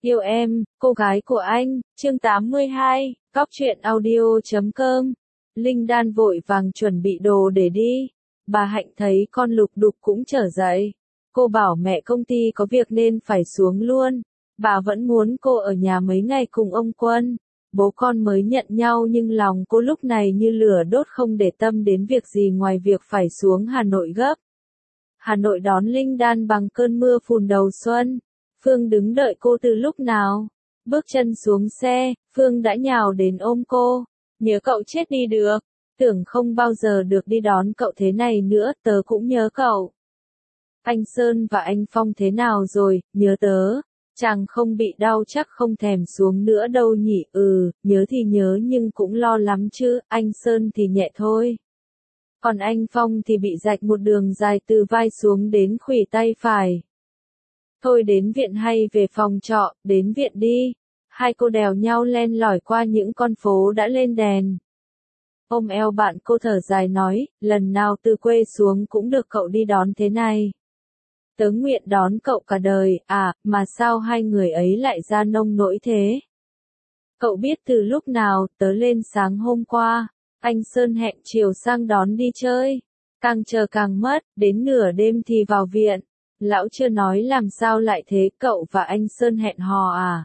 Yêu em, cô gái của anh, chương 82, Góc truyện audio.com. Linh Đan vội vàng chuẩn bị đồ để đi. Bà Hạnh thấy con Lục Đục cũng trở dậy. Cô bảo mẹ công ty có việc nên phải xuống luôn. Bà vẫn muốn cô ở nhà mấy ngày cùng ông Quân. Bố con mới nhận nhau nhưng lòng cô lúc này như lửa đốt, không để tâm đến việc gì ngoài việc phải xuống Hà Nội gấp. Hà Nội đón Linh Đan bằng cơn mưa phùn đầu xuân. Phương đứng đợi cô từ lúc nào. Bước chân xuống xe, Phương đã nhào đến ôm cô. Nhớ cậu chết đi được. Tưởng không bao giờ được đi đón cậu thế này nữa, tớ cũng nhớ cậu. Anh Sơn và anh Phong thế nào rồi, nhớ tớ. Chàng không bị đau chắc không thèm xuống nữa đâu nhỉ. Nhớ thì nhớ nhưng cũng lo lắm chứ, anh Sơn thì nhẹ thôi. Còn anh Phong thì bị rạch một đường dài từ vai xuống đến khuỷu tay phải. Thôi đến viện hay về phòng trọ, đến viện đi. Hai cô đèo nhau len lỏi qua những con phố đã lên đèn. Ôm eo bạn cô thở dài nói, lần nào từ quê xuống cũng được cậu đi đón thế này. Tớ nguyện đón cậu cả đời, mà sao hai người ấy lại ra nông nỗi thế? Cậu biết từ lúc nào, tớ lên sáng hôm qua, anh Sơn hẹn chiều sang đón đi chơi. Càng chờ càng mất, đến nửa đêm thì vào viện. Lão chưa nói làm sao lại thế, cậu và anh Sơn hẹn hò à?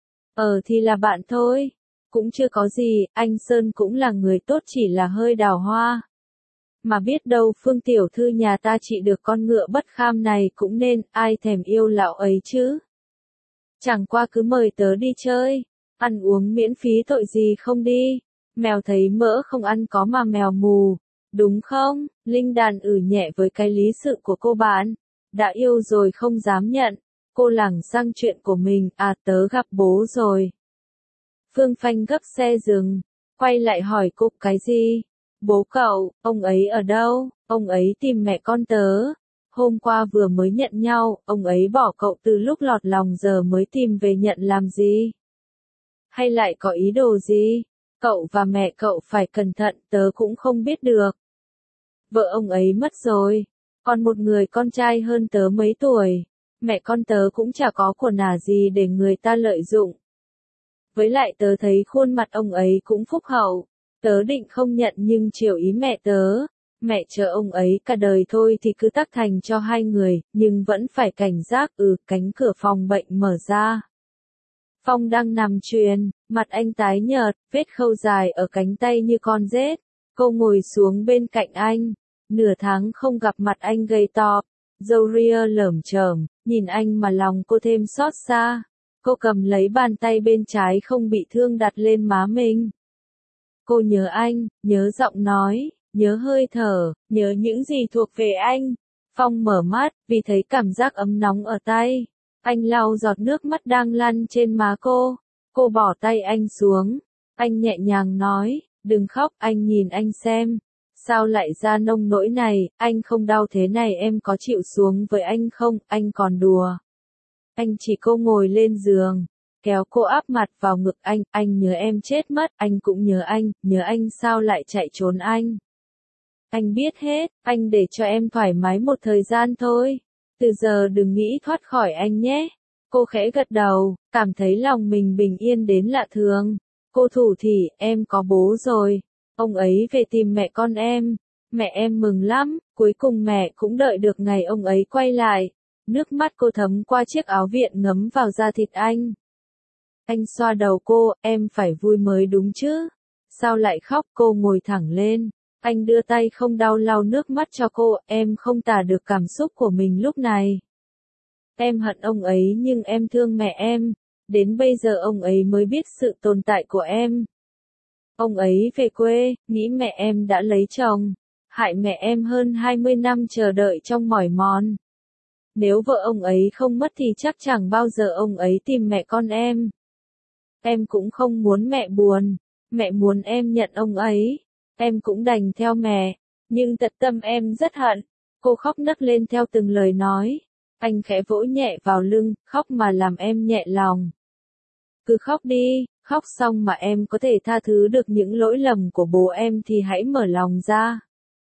Thì là bạn thôi. Cũng chưa có gì, anh Sơn cũng là người tốt, chỉ là hơi đào hoa. Mà biết đâu Phương tiểu thư nhà ta trị được con ngựa bất kham này cũng nên, ai thèm yêu lão ấy chứ. Chẳng qua cứ mời tớ đi chơi, ăn uống miễn phí tội gì không đi. Mèo thấy mỡ không ăn có mà mèo mù, đúng không? Linh Đan nhẹ với cái lý sự của cô bạn. Đã yêu rồi không dám nhận. Cô lảng sang chuyện của mình, tớ gặp bố rồi. Phương phanh gấp xe dừng, quay lại hỏi cô cái gì? Bố cậu, ông ấy ở đâu? Ông ấy tìm mẹ con tớ. Hôm qua vừa mới nhận nhau, ông ấy bỏ cậu từ lúc lọt lòng giờ mới tìm về nhận làm gì? Hay lại có ý đồ gì? Cậu và mẹ cậu phải cẩn thận, tớ cũng không biết được. Vợ ông ấy mất rồi, còn một người con trai hơn tớ mấy tuổi. Mẹ con tớ cũng chả có của nà gì để người ta lợi dụng. Với lại tớ thấy khuôn mặt ông ấy cũng phúc hậu. Tớ định không nhận nhưng chiều ý mẹ tớ. Mẹ chờ ông ấy cả đời thôi thì cứ tác thành cho hai người, nhưng vẫn phải cảnh giác. Cánh cửa phòng bệnh mở ra. Phong đang nằm truyền, mặt anh tái nhợt, vết khâu dài ở cánh tay như con rết. Cô ngồi xuống bên cạnh anh. Nửa tháng không gặp mặt anh gầy to, râu ria lởm chởm, nhìn anh mà lòng cô thêm xót xa. Cô cầm lấy bàn tay bên trái không bị thương đặt lên má mình. Cô nhớ anh, nhớ giọng nói, nhớ hơi thở, nhớ những gì thuộc về anh. Phong mở mắt, vì thấy cảm giác ấm nóng ở tay. Anh lau giọt nước mắt đang lăn trên má cô. Cô bỏ tay anh xuống. Anh nhẹ nhàng nói, đừng khóc, anh nhìn anh xem. Sao lại ra nông nỗi này, anh không đau thế này, em có chịu xuống với anh không? Anh còn đùa. Anh chỉ cô ngồi lên giường, kéo cô áp mặt vào ngực anh nhớ em chết mất, anh cũng nhớ anh sao lại chạy trốn anh. Anh biết hết, anh để cho em thoải mái một thời gian thôi. Từ giờ đừng nghĩ thoát khỏi anh nhé. Cô khẽ gật đầu, cảm thấy lòng mình bình yên đến lạ thường. Cô thủ thỉ, em có bố rồi. Ông ấy về tìm mẹ con em. Mẹ em mừng lắm, cuối cùng mẹ cũng đợi được ngày ông ấy quay lại. Nước mắt cô thấm qua chiếc áo viện ngấm vào da thịt anh. Anh xoa đầu cô, em phải vui mới đúng chứ. Sao lại khóc? Cô ngồi thẳng lên. Anh đưa tay không đau lau nước mắt cho cô, em không tả được cảm xúc của mình lúc này. Em hận ông ấy nhưng em thương mẹ em. Đến bây giờ ông ấy mới biết sự tồn tại của em. Ông ấy về quê, nghĩ mẹ em đã lấy chồng. Hại mẹ em hơn 20 năm chờ đợi trong mỏi mòn. Nếu vợ ông ấy không mất thì chắc chẳng bao giờ ông ấy tìm mẹ con em. Em cũng không muốn mẹ buồn. Mẹ muốn em nhận ông ấy. Em cũng đành theo mẹ. Nhưng tận tâm em rất hận. Cô khóc nấc lên theo từng lời nói. Anh khẽ vỗ nhẹ vào lưng, khóc mà làm em nhẹ lòng. Cứ khóc đi, khóc xong mà em có thể tha thứ được những lỗi lầm của bố em thì hãy mở lòng ra.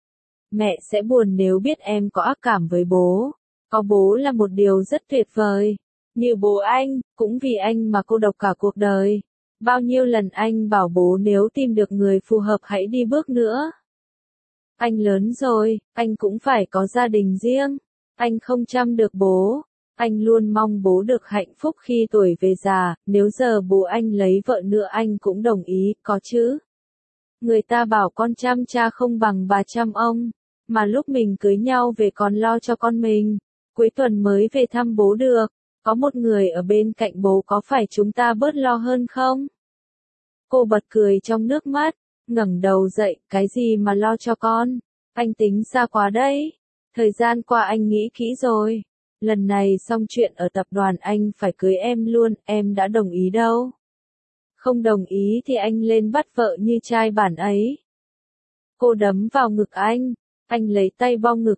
Mẹ sẽ buồn nếu biết em có ác cảm với bố. Có bố là một điều rất tuyệt vời. Như bố anh, cũng vì anh mà cô độc cả cuộc đời. Bao nhiêu lần anh bảo bố nếu tìm được người phù hợp hãy đi bước nữa. Anh lớn rồi, anh cũng phải có gia đình riêng. Anh không chăm được bố. Anh luôn mong bố được hạnh phúc khi tuổi về già, nếu giờ bố anh lấy vợ nữa anh cũng đồng ý, có chứ. Người ta bảo con chăm cha không bằng bà chăm ông, mà lúc mình cưới nhau về còn lo cho con mình. Cuối tuần mới về thăm bố được, có một người ở bên cạnh bố có phải chúng ta bớt lo hơn không? Cô bật cười trong nước mắt, ngẩng đầu dậy, cái gì mà lo cho con? Anh tính xa quá đấy. Thời gian qua anh nghĩ kỹ rồi. Lần này xong chuyện ở tập đoàn anh phải cưới em luôn, em đã đồng ý đâu. Không đồng ý thì anh lên bắt vợ như trai bản ấy. Cô đấm vào ngực anh lấy tay bong ngực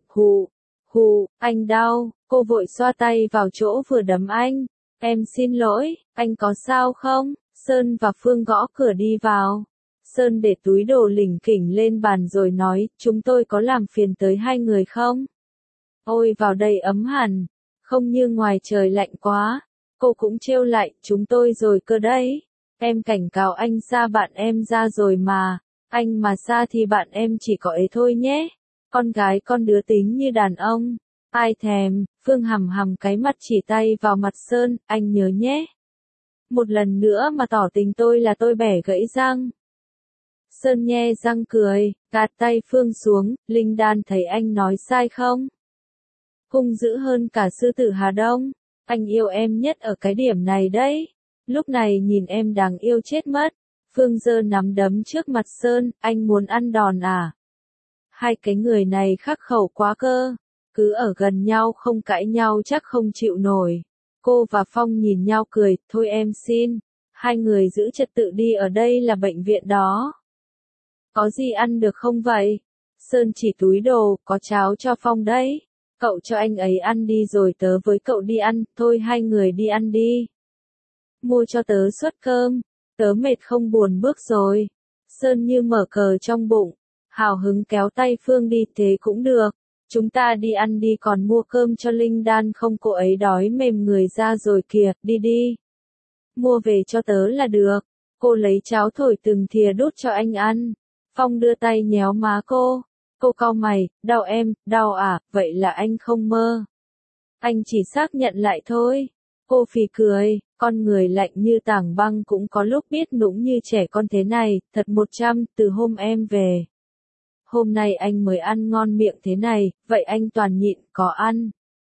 hù, anh đau, cô vội xoa tay vào chỗ vừa đấm anh. Em xin lỗi, anh có sao không? Sơn và Phương gõ cửa đi vào. Sơn để túi đồ lỉnh kỉnh lên bàn rồi nói, chúng tôi có làm phiền tới hai người không? Ôi vào đây ấm hẳn, không như ngoài trời lạnh quá. Cô cũng trêu lại, chúng tôi rồi cơ đấy. Em cảnh cáo anh xa bạn em ra rồi mà. Anh mà xa thì bạn em chỉ có ấy thôi nhé. Con gái con đứa tính như đàn ông. Ai thèm, Phương hằm hằm cái mặt chỉ tay vào mặt Sơn, anh nhớ nhé. Một lần nữa mà tỏ tình tôi là tôi bẻ gãy răng. Sơn nhe răng cười, gạt tay Phương xuống, Linh Đan thấy anh nói sai không? Hung dữ hơn cả sư tử Hà Đông. Anh yêu em nhất ở cái điểm này đấy. Lúc này nhìn em đáng yêu chết mất. Phương giơ nắm đấm trước mặt Sơn, anh muốn ăn đòn à? Hai cái người này khắc khẩu quá cơ. Cứ ở gần nhau không cãi nhau chắc không chịu nổi. Cô và Phong nhìn nhau cười, thôi em xin. Hai người giữ trật tự đi, ở đây là bệnh viện đó. Có gì ăn được không vậy? Sơn chỉ túi đồ, có cháo cho Phong đấy. Cậu cho anh ấy ăn đi rồi tớ với cậu đi ăn, thôi hai người đi ăn đi. Mua cho tớ suất cơm, tớ mệt không buồn bước rồi. Sơn như mở cờ trong bụng, hào hứng kéo tay Phương đi, thế cũng được. Chúng ta đi ăn đi, còn mua cơm cho Linh Đan không, cô ấy đói mềm người ra rồi kìa, đi đi. Mua về cho tớ là được. Cô lấy cháo thổi từng thìa đút cho anh ăn. Phong đưa tay nhéo má cô. Cô cau mày, đau em, đau à, vậy là anh không mơ. Anh chỉ xác nhận lại thôi. Cô phì cười, con người lạnh như tảng băng cũng có lúc biết nũng như trẻ con thế này, thật 100, từ hôm em về. Hôm nay anh mới ăn ngon miệng thế này, vậy anh toàn nhịn, có ăn.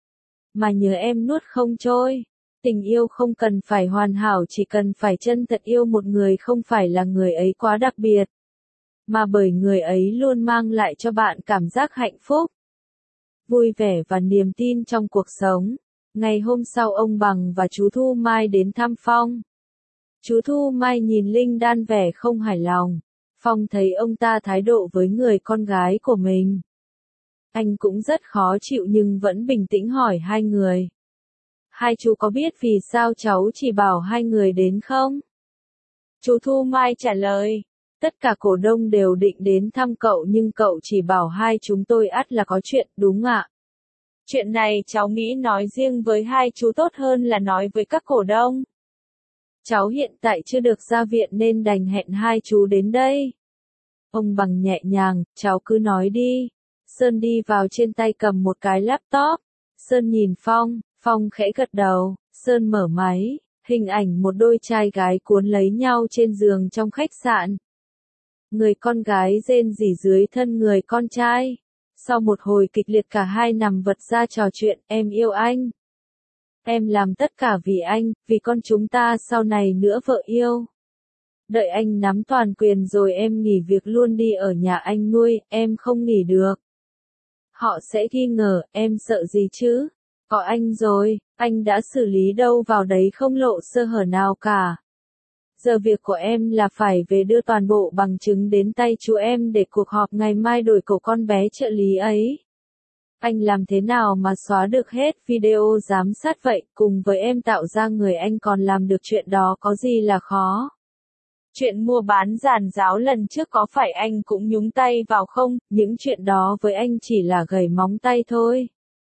Mà nhớ em nuốt không trôi. Tình yêu không cần phải hoàn hảo, chỉ cần phải chân thật yêu một người, không phải là người ấy quá đặc biệt, mà bởi người ấy luôn mang lại cho bạn cảm giác hạnh phúc, vui vẻ và niềm tin trong cuộc sống. Ngày hôm sau ông Bằng và chú Thu Mai đến thăm Phong. Chú Thu Mai nhìn Linh Đan vẻ không hài lòng. Phong thấy ông ta thái độ với người con gái của mình. Anh cũng rất khó chịu nhưng vẫn bình tĩnh hỏi hai người. Hai chú có biết vì sao cháu chỉ bảo hai người đến không? Chú Thu Mai trả lời. Tất cả cổ đông đều định đến thăm cậu nhưng cậu chỉ bảo hai chúng tôi, ắt là có chuyện, đúng ạ? Chuyện này cháu nghĩ nói riêng với hai chú tốt hơn là nói với các cổ đông. Cháu hiện tại chưa được ra viện nên đành hẹn hai chú đến đây. Ông Bằng nhẹ nhàng, cháu cứ nói đi. Sơn đi vào trên tay cầm một cái laptop. Sơn nhìn Phong, Phong khẽ gật đầu. Sơn mở máy, hình ảnh một đôi trai gái cuốn lấy nhau trên giường trong khách sạn. Người con gái rên rỉ dưới thân người con trai. Sau một hồi kịch liệt cả hai nằm vật ra trò chuyện, em yêu anh. Em làm tất cả vì anh, vì con chúng ta sau này nữa vợ yêu. Đợi anh nắm toàn quyền rồi em nghỉ việc luôn đi ở nhà anh nuôi, em không nghỉ được. Họ sẽ nghi ngờ, em sợ gì chứ? Có anh rồi, anh đã xử lý đâu vào đấy không lộ sơ hở nào cả. Giờ việc của em là phải về đưa toàn bộ bằng chứng đến tay chú em để cuộc họp ngày mai đổi cổ con bé trợ lý ấy. Anh làm thế nào mà xóa được hết video giám sát vậy, cùng với em tạo ra người anh còn làm được chuyện đó có gì là khó. Chuyện mua bán giàn giáo lần trước có phải anh cũng nhúng tay vào không, những chuyện đó với anh chỉ là gảy móng tay thôi.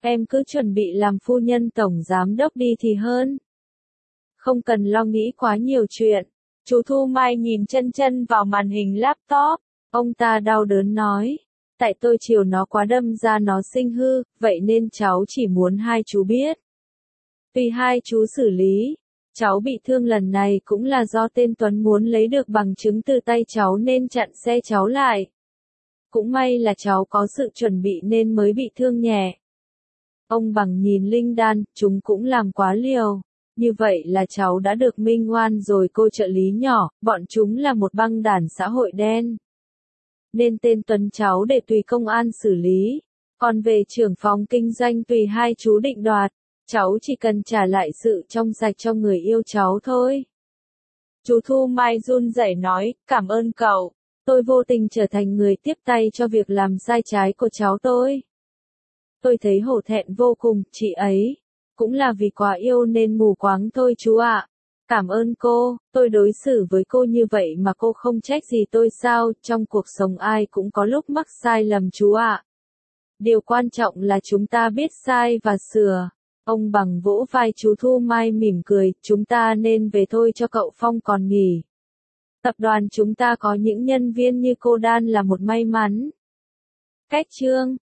Em cứ chuẩn bị làm phu nhân tổng giám đốc đi thì hơn. Không cần lo nghĩ quá nhiều chuyện. Chú Thu Mai nhìn chân chân vào màn hình laptop. Ông ta đau đớn nói. Tại tôi chiều nó quá đâm ra nó sinh hư, vậy nên cháu chỉ muốn hai chú biết. Vì hai chú xử lý. Cháu bị thương lần này cũng là do tên Tuấn muốn lấy được bằng chứng từ tay cháu nên chặn xe cháu lại. Cũng may là cháu có sự chuẩn bị nên mới bị thương nhẹ. Ông Bằng nhìn Linh Đan, chúng cũng làm quá liều. Như vậy là cháu đã được minh oan rồi cô trợ lý nhỏ, bọn chúng là một băng đảng xã hội đen. Nên tên Tuấn cháu để tùy công an xử lý. Còn về trưởng phòng kinh doanh tùy hai chú định đoạt. Cháu chỉ cần trả lại sự trong sạch cho người yêu cháu thôi. Chú Thu Mai run rẩy nói, cảm ơn cậu. Tôi vô tình trở thành người tiếp tay cho việc làm sai trái của cháu tôi. Tôi thấy hổ thẹn vô cùng, chị ấy. Cũng là vì quá yêu nên mù quáng thôi chú ạ. Cảm ơn cô, tôi đối xử với cô như vậy mà cô không trách gì tôi sao, trong cuộc sống ai cũng có lúc mắc sai lầm chú ạ. Điều quan trọng là chúng ta biết sai và sửa. Ông Bằng vỗ vai chú Thu Mai mỉm cười, chúng ta nên về thôi cho cậu Phong còn nghỉ. Tập đoàn chúng ta có những nhân viên như cô Đan là một may mắn. Cách chương